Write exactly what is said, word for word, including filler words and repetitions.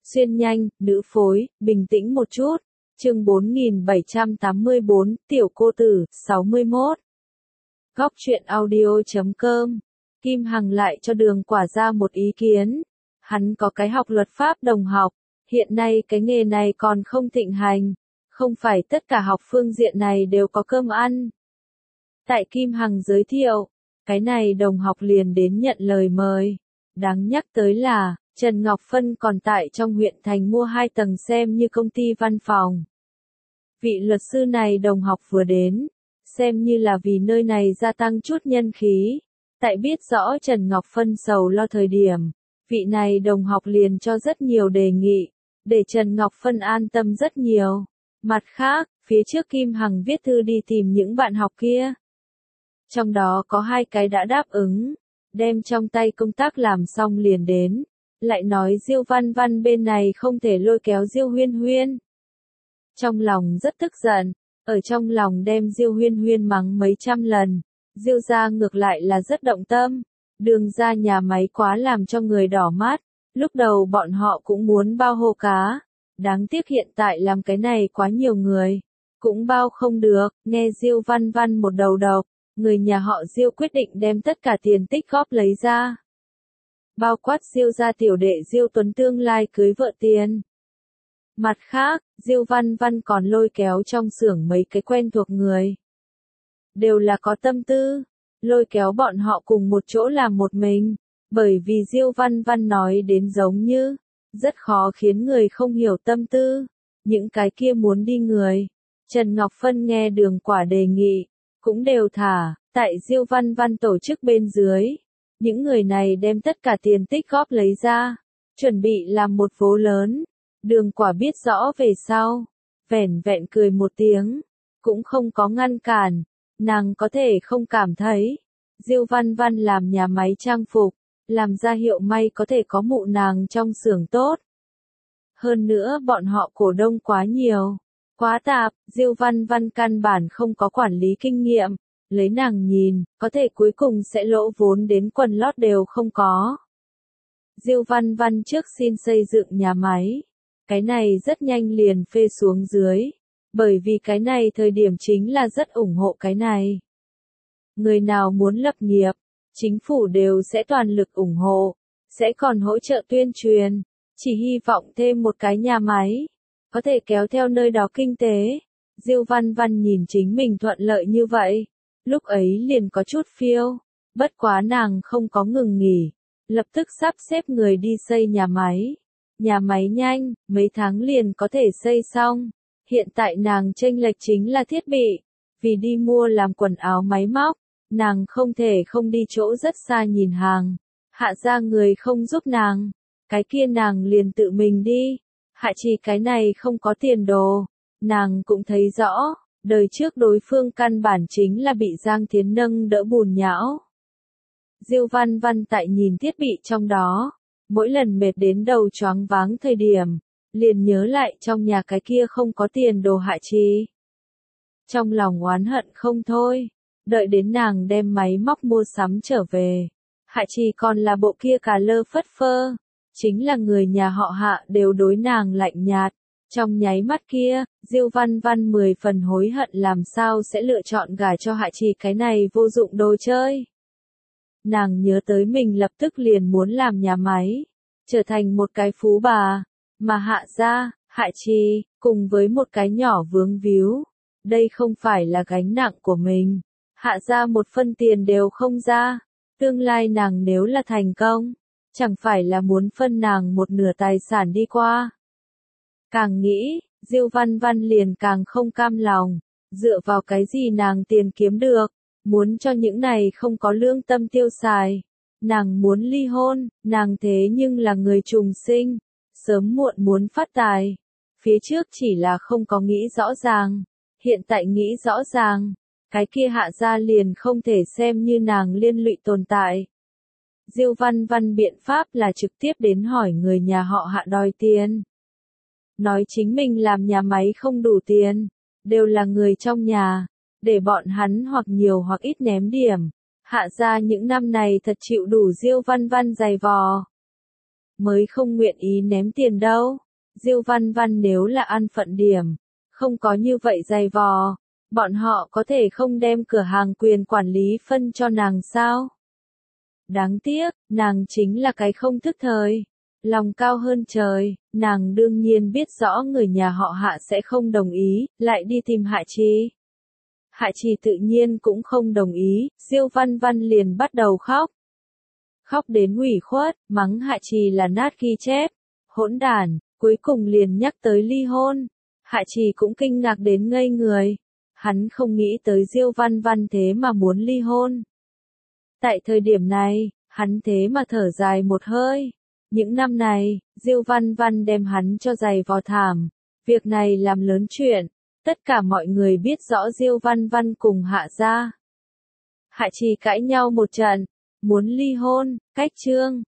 Xuyên nhanh, nữ phối, bình tĩnh một chút. Chương bốn nghìn bảy trăm tám mươi bốn, Tiểu cô tử, sáu mươi mốt. Góc truyện audio chấm com. Kim Hằng lại cho Đường Quả ra một ý kiến. Hắn có cái học luật pháp đồng học, hiện nay cái nghề này còn không thịnh hành, không phải tất cả học phương diện này đều có cơm ăn. Tại Kim Hằng giới thiệu, cái này đồng học liền đến nhận lời mời. Đáng nhắc tới là, Trần Ngọc Phân còn tại trong huyện thành mua hai tầng xem như công ty văn phòng. Vị luật sư này đồng học vừa đến, xem như là vì nơi này gia tăng chút nhân khí. Tại biết rõ Trần Ngọc Phân sầu lo thời điểm, vị này đồng học liền cho rất nhiều đề nghị, để Trần Ngọc Phân an tâm rất nhiều. Mặt khác, phía trước Kim Hằng viết thư đi tìm những bạn học kia. Trong đó có hai cái đã đáp ứng, đem trong tay công tác làm xong liền đến, lại nói Diêu Văn Văn bên này không thể lôi kéo Diêu Huyên Huyên. Trong lòng rất tức giận, ở trong lòng đem Diêu Huyên Huyên mắng mấy trăm lần, Diêu gia ngược lại là rất động tâm, Đường ra nhà máy quá làm cho người đỏ mắt, lúc đầu bọn họ cũng muốn bao hồ cá, đáng tiếc hiện tại làm cái này quá nhiều người, cũng bao không được, nghe Diêu Văn Văn một đầu độc, người nhà họ Diêu quyết định đem tất cả tiền tích góp lấy ra. Bao quát Diêu gia tiểu đệ Diêu Tuấn tương lai cưới vợ tiền. Mặt khác, Diêu Văn Văn còn lôi kéo trong xưởng mấy cái quen thuộc người. Đều là có tâm tư, lôi kéo bọn họ cùng một chỗ làm một mình, bởi vì Diêu Văn Văn nói đến giống như, rất khó khiến người không hiểu tâm tư, những cái kia muốn đi người. Trần Ngọc Phân nghe Đường Quả đề nghị, cũng đều thả, tại Diêu Văn Văn tổ chức bên dưới. Những người này đem tất cả tiền tích góp lấy ra, chuẩn bị làm một vố lớn. Đường Quả biết rõ về sau, vẻn vẹn cười một tiếng, cũng không có ngăn cản, nàng có thể không cảm thấy. Diêu Văn Văn làm nhà máy trang phục, làm ra hiệu may có thể có mụ nàng trong xưởng tốt. Hơn nữa bọn họ cổ đông quá nhiều, quá tạp, Diêu Văn Văn căn bản không có quản lý kinh nghiệm. Lấy nàng nhìn, có thể cuối cùng sẽ lỗ vốn đến quần lót đều không có. Diêu Văn Văn trước xin xây dựng nhà máy. Cái này rất nhanh liền phê xuống dưới. Bởi vì cái này thời điểm chính là rất ủng hộ cái này. Người nào muốn lập nghiệp, chính phủ đều sẽ toàn lực ủng hộ, sẽ còn hỗ trợ tuyên truyền. Chỉ hy vọng thêm một cái nhà máy, có thể kéo theo nơi đó kinh tế. Diêu Văn Văn nhìn chính mình thuận lợi như vậy. Lúc ấy liền có chút phiêu, bất quá nàng không có ngừng nghỉ, lập tức sắp xếp người đi xây nhà máy. Nhà máy nhanh, mấy tháng liền có thể xây xong. Hiện tại nàng chênh lệch chính là thiết bị, vì đi mua làm quần áo máy móc, nàng không thể không đi chỗ rất xa nhìn hàng. Hạ ra người không giúp nàng, cái kia nàng liền tự mình đi. Hạ Trì cái này không có tiền đồ, nàng cũng thấy rõ. Đời trước đối phương căn bản chính là bị Giang Thiến nâng đỡ bùn nhão. Diêu Văn Văn tại nhìn thiết bị trong đó, mỗi lần mệt đến đầu choáng váng thời điểm, liền nhớ lại trong nhà cái kia không có tiền đồ Hạ Trì. Trong lòng oán hận không thôi, đợi đến nàng đem máy móc mua sắm trở về. Hạ Trì còn là bộ kia cà lơ phất phơ, chính là người nhà họ Hạ đều đối nàng lạnh nhạt. Trong nháy mắt kia, Diêu Văn Văn mười phần hối hận làm sao sẽ lựa chọn gả cho Hạ Trì cái này vô dụng đồ chơi. Nàng nhớ tới mình lập tức liền muốn làm nhà máy, trở thành một cái phú bà, mà Hạ gia, Hạ Trì, cùng với một cái nhỏ vướng víu. Đây không phải là gánh nặng của mình. Hạ gia một phân tiền đều không ra. Tương lai nàng nếu là thành công, chẳng phải là muốn phân nàng một nửa tài sản đi qua. Càng nghĩ, Diêu Văn Văn liền càng không cam lòng, dựa vào cái gì nàng tiền kiếm được, muốn cho những này không có lương tâm tiêu xài. Nàng muốn ly hôn, nàng thế nhưng là người trùng sinh, sớm muộn muốn phát tài. Phía trước chỉ là không có nghĩ rõ ràng, hiện tại nghĩ rõ ràng, cái kia Hạ gia liền không thể xem như nàng liên lụy tồn tại. Diêu Văn Văn biện pháp là trực tiếp đến hỏi người nhà họ Hạ đòi tiền. Nói chính mình làm nhà máy không đủ tiền, đều là người trong nhà, để bọn hắn hoặc nhiều hoặc ít ném điểm. Hạ gia những năm này thật chịu đủ Diêu Văn Văn dày vò. mới không nguyện ý ném tiền đâu. Diêu Văn Văn nếu là ăn phận điểm, không có như vậy dày vò, bọn họ có thể không đem cửa hàng quyền quản lý phân cho nàng sao? Đáng tiếc, nàng chính là cái không thức thời, lòng cao hơn trời, nàng đương nhiên biết rõ người nhà họ Hạ sẽ không đồng ý, lại đi tìm Hạ Trì. Hạ Trì tự nhiên cũng không đồng ý, Diêu Văn Văn liền bắt đầu khóc. Khóc đến ủy khuất, mắng Hạ Trì là nát ghi chép, hỗn đản, cuối cùng liền nhắc tới ly hôn. Hạ Trì cũng kinh ngạc đến ngây người, hắn không nghĩ tới Diêu Văn Văn thế mà muốn ly hôn. Tại thời điểm này, hắn thế mà thở dài một hơi. Những năm này, Diêu Văn Văn đem hắn cho giày vò thảm, việc này làm lớn chuyện, tất cả mọi người biết rõ Diêu Văn Văn cùng Hạ gia. Hạ Trì cãi nhau một trận, muốn ly hôn, cách chương.